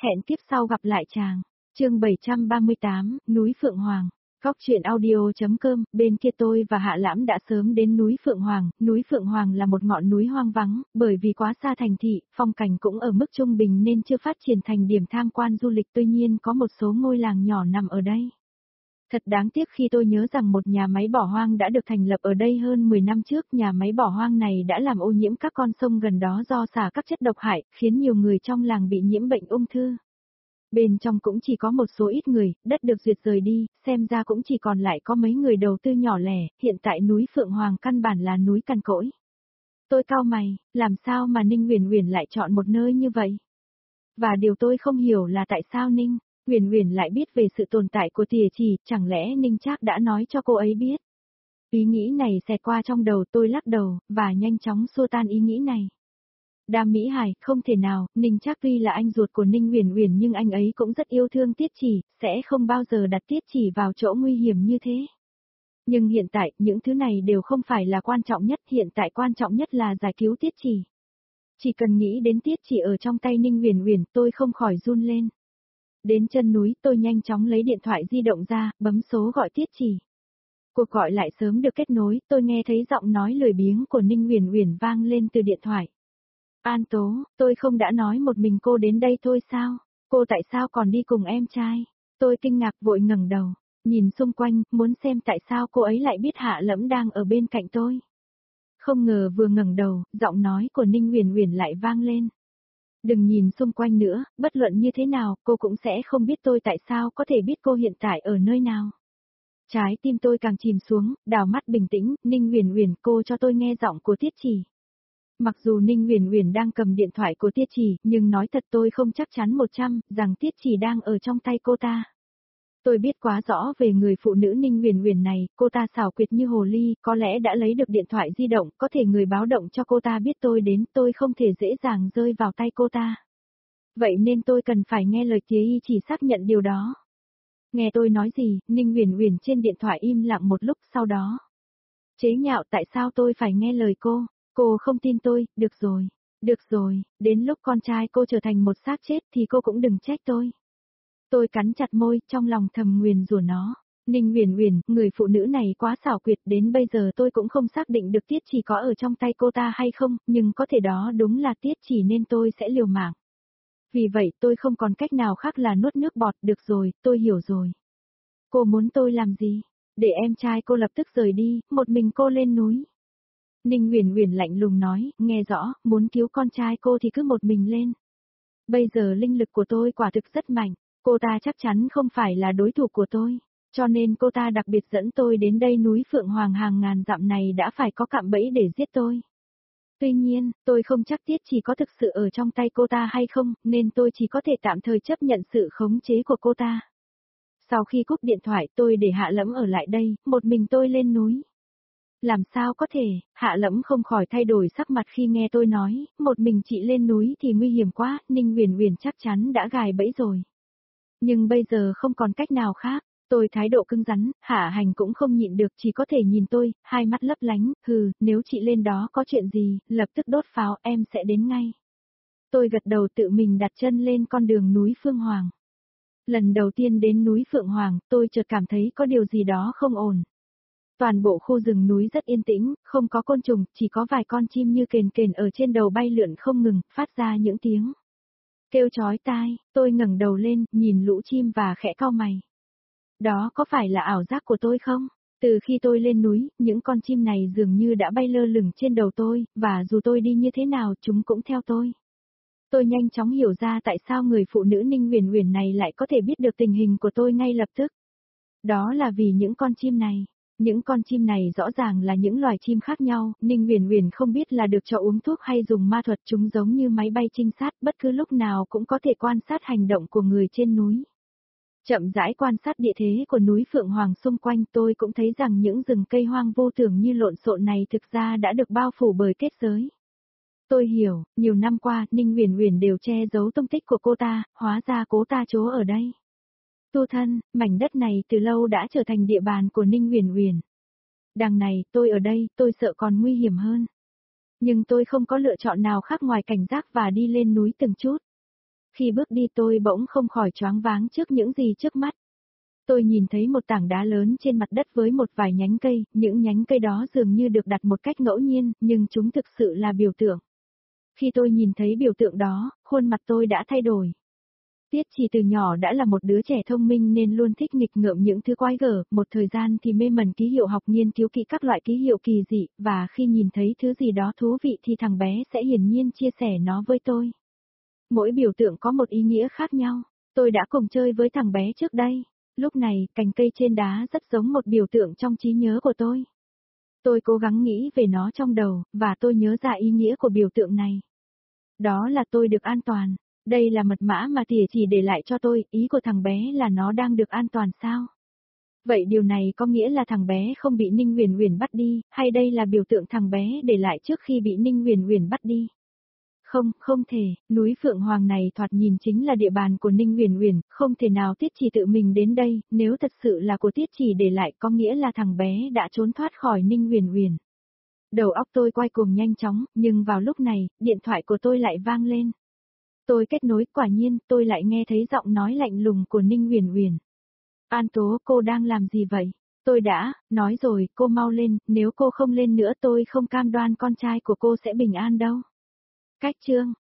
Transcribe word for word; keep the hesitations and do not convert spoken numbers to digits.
Hẹn kiếp sau gặp lại chàng. Chương bảy trăm ba mươi tám, núi Phượng Hoàng. Góc truyện audio.com, bên kia tôi và Hạ Lãm đã sớm đến núi Phượng Hoàng. Núi Phượng Hoàng là một ngọn núi hoang vắng, bởi vì quá xa thành thị, phong cảnh cũng ở mức trung bình nên chưa phát triển thành điểm tham quan du lịch, tuy nhiên có một số ngôi làng nhỏ nằm ở đây. Thật đáng tiếc khi tôi nhớ rằng một nhà máy bỏ hoang đã được thành lập ở đây hơn mười năm trước. Nhà máy bỏ hoang này đã làm ô nhiễm các con sông gần đó do xả các chất độc hại, khiến nhiều người trong làng bị nhiễm bệnh ung thư. Bên trong cũng chỉ có một số ít người, đất được duyệt rời đi, xem ra cũng chỉ còn lại có mấy người đầu tư nhỏ lẻ, hiện tại núi Phượng Hoàng căn bản là núi cằn cỗi. Tôi cau mày, làm sao mà Ninh Uyển Uyển lại chọn một nơi như vậy? Và điều tôi không hiểu là tại sao Ninh Uyển Uyển lại biết về sự tồn tại của Tìa Chỉ, chẳng lẽ Ninh Trác đã nói cho cô ấy biết? Ý nghĩ này xẹt qua trong đầu, tôi lắc đầu, và nhanh chóng xua tan ý nghĩ này. Đàm Mỹ Hải, không thể nào, Ninh Trác tuy là anh ruột của Ninh Uyển Uyển nhưng anh ấy cũng rất yêu thương Tiết Chỉ, sẽ không bao giờ đặt Tiết Chỉ vào chỗ nguy hiểm như thế. Nhưng hiện tại, những thứ này đều không phải là quan trọng nhất, hiện tại quan trọng nhất là giải cứu Tiết Chỉ. Chỉ cần nghĩ đến Tiết Chỉ ở trong tay Ninh Uyển Uyển, tôi không khỏi run lên. Đến chân núi, tôi nhanh chóng lấy điện thoại di động ra, bấm số gọi Tiết Chỉ. Cuộc gọi lại sớm được kết nối, tôi nghe thấy giọng nói lười biếng của Ninh Uyển Uyển vang lên từ điện thoại. An Tố, tôi không đã nói một mình cô đến đây thôi sao? Cô tại sao còn đi cùng em trai? Tôi kinh ngạc vội ngẩng đầu, nhìn xung quanh, muốn xem tại sao cô ấy lại biết Hạ Lẫm đang ở bên cạnh tôi. Không ngờ vừa ngẩng đầu, giọng nói của Ninh Uyển Uyển lại vang lên. Đừng nhìn xung quanh nữa, bất luận như thế nào, cô cũng sẽ không biết tôi tại sao có thể biết cô hiện tại ở nơi nào. Trái tim tôi càng chìm xuống, đảo mắt bình tĩnh, Ninh Uyển Uyển, cô cho tôi nghe giọng của Tiết Chỉ. Mặc dù Ninh Uyển Uyển đang cầm điện thoại của Tiết Chỉ, nhưng nói thật tôi không chắc chắn một trăm rằng Tiết Chỉ đang ở trong tay cô ta. Tôi biết quá rõ về người phụ nữ Ninh Uyển Uyển này, cô ta xảo quyệt như hồ ly, có lẽ đã lấy được điện thoại di động, có thể người báo động cho cô ta biết tôi đến, tôi không thể dễ dàng rơi vào tay cô ta. Vậy nên tôi cần phải nghe lời Tía Y Chỉ xác nhận điều đó. Nghe tôi nói gì, Ninh Uyển Uyển trên điện thoại im lặng một lúc, sau đó chế nhạo tại sao tôi phải nghe lời cô. Cô không tin tôi, được rồi, được rồi, đến lúc con trai cô trở thành một xác chết thì cô cũng đừng trách tôi. Tôi cắn chặt môi, trong lòng thầm nguyền rủa nó. Ninh Uyển Uyển, người phụ nữ này quá xảo quyệt, đến bây giờ tôi cũng không xác định được Tiết Chỉ có ở trong tay cô ta hay không, nhưng có thể đó đúng là Tiết Chỉ nên tôi sẽ liều mạng. Vì vậy tôi không còn cách nào khác là nuốt nước bọt, được rồi, tôi hiểu rồi. Cô muốn tôi làm gì? Để em trai cô lập tức rời đi, một mình cô lên núi. Ninh Uyển Uyển lạnh lùng nói, nghe rõ, muốn cứu con trai cô thì cứ một mình lên. Bây giờ linh lực của tôi quả thực rất mạnh, cô ta chắc chắn không phải là đối thủ của tôi, cho nên cô ta đặc biệt dẫn tôi đến đây núi Phượng Hoàng hàng ngàn dặm này đã phải có cạm bẫy để giết tôi. Tuy nhiên, tôi không chắc Tiết Chỉ có thực sự ở trong tay cô ta hay không, nên tôi chỉ có thể tạm thời chấp nhận sự khống chế của cô ta. Sau khi cúp điện thoại tôi để Hạ Lẫm ở lại đây, một mình tôi lên núi. Làm sao có thể, Hạ Lẫm không khỏi thay đổi sắc mặt khi nghe tôi nói, một mình chị lên núi thì nguy hiểm quá, Ninh Uyển Uyển chắc chắn đã gài bẫy rồi. Nhưng bây giờ không còn cách nào khác, tôi thái độ cứng rắn, Hạ Hành cũng không nhịn được, chỉ có thể nhìn tôi, hai mắt lấp lánh, hừ, nếu chị lên đó có chuyện gì, lập tức đốt pháo, em sẽ đến ngay. Tôi gật đầu tự mình đặt chân lên con đường núi Phượng Hoàng. Lần đầu tiên đến núi Phượng Hoàng, tôi chợt cảm thấy có điều gì đó không ổn. Toàn bộ khu rừng núi rất yên tĩnh, không có côn trùng, chỉ có vài con chim như kền kền ở trên đầu bay lượn không ngừng, phát ra những tiếng kêu chói tai. Tôi ngẩng đầu lên, nhìn lũ chim và khẽ cau mày. Đó có phải là ảo giác của tôi không? Từ khi tôi lên núi, những con chim này dường như đã bay lơ lửng trên đầu tôi, và dù tôi đi như thế nào chúng cũng theo tôi. Tôi nhanh chóng hiểu ra tại sao người phụ nữ Ninh Uyển Uyển này lại có thể biết được tình hình của tôi ngay lập tức. Đó là vì những con chim này. Những con chim này rõ ràng là những loài chim khác nhau, Ninh Uyển Uyển không biết là được cho uống thuốc hay dùng ma thuật, chúng giống như máy bay trinh sát, bất cứ lúc nào cũng có thể quan sát hành động của người trên núi. Chậm rãi quan sát địa thế của núi Phượng Hoàng xung quanh, tôi cũng thấy rằng những rừng cây hoang vô tưởng như lộn xộn này thực ra đã được bao phủ bởi kết giới. Tôi hiểu, nhiều năm qua, Ninh Uyển Uyển đều che giấu tung tích của cô ta, hóa ra cô ta trú ở đây. Tu thân, mảnh đất này từ lâu đã trở thành địa bàn của Ninh Uyển Uyển. Đằng này, tôi ở đây, tôi sợ còn nguy hiểm hơn. Nhưng tôi không có lựa chọn nào khác ngoài cảnh giác và đi lên núi từng chút. Khi bước đi tôi bỗng không khỏi choáng váng trước những gì trước mắt. Tôi nhìn thấy một tảng đá lớn trên mặt đất với một vài nhánh cây, những nhánh cây đó dường như được đặt một cách ngẫu nhiên, nhưng chúng thực sự là biểu tượng. Khi tôi nhìn thấy biểu tượng đó, khuôn mặt tôi đã thay đổi. Tiết Trì từ nhỏ đã là một đứa trẻ thông minh nên luôn thích nghịch ngợm những thứ quái gở, một thời gian thì mê mẩn ký hiệu học nghiên cứu kỹ các loại ký hiệu kỳ dị, và khi nhìn thấy thứ gì đó thú vị thì thằng bé sẽ hiển nhiên chia sẻ nó với tôi. Mỗi biểu tượng có một ý nghĩa khác nhau, tôi đã cùng chơi với thằng bé trước đây. Lúc này, cành cây trên đá rất giống một biểu tượng trong trí nhớ của tôi. Tôi cố gắng nghĩ về nó trong đầu, và tôi nhớ ra ý nghĩa của biểu tượng này. Đó là tôi được an toàn. Đây là mật mã mà tỉa chỉ để lại cho tôi, ý của thằng bé là nó đang được an toàn sao? Vậy điều này có nghĩa là thằng bé không bị Ninh Huyền Huyền bắt đi, hay đây là biểu tượng thằng bé để lại trước khi bị Ninh Huyền Huyền bắt đi? Không, không thể, núi Phượng Hoàng này thoạt nhìn chính là địa bàn của Ninh Huyền Huyền, không thể nào Tiết Trì tự mình đến đây, nếu thật sự là của Tiết Trì để lại có nghĩa là thằng bé đã trốn thoát khỏi Ninh Huyền Huyền. Đầu óc tôi quay cuồng nhanh chóng, nhưng vào lúc này, điện thoại của tôi lại vang lên. Tôi kết nối, quả nhiên, tôi lại nghe thấy giọng nói lạnh lùng của Ninh Huyền Huyền. An Tố, cô đang làm gì vậy? Tôi đã, nói rồi, cô mau lên, nếu cô không lên nữa tôi không cam đoan con trai của cô sẽ bình an đâu. Cách chương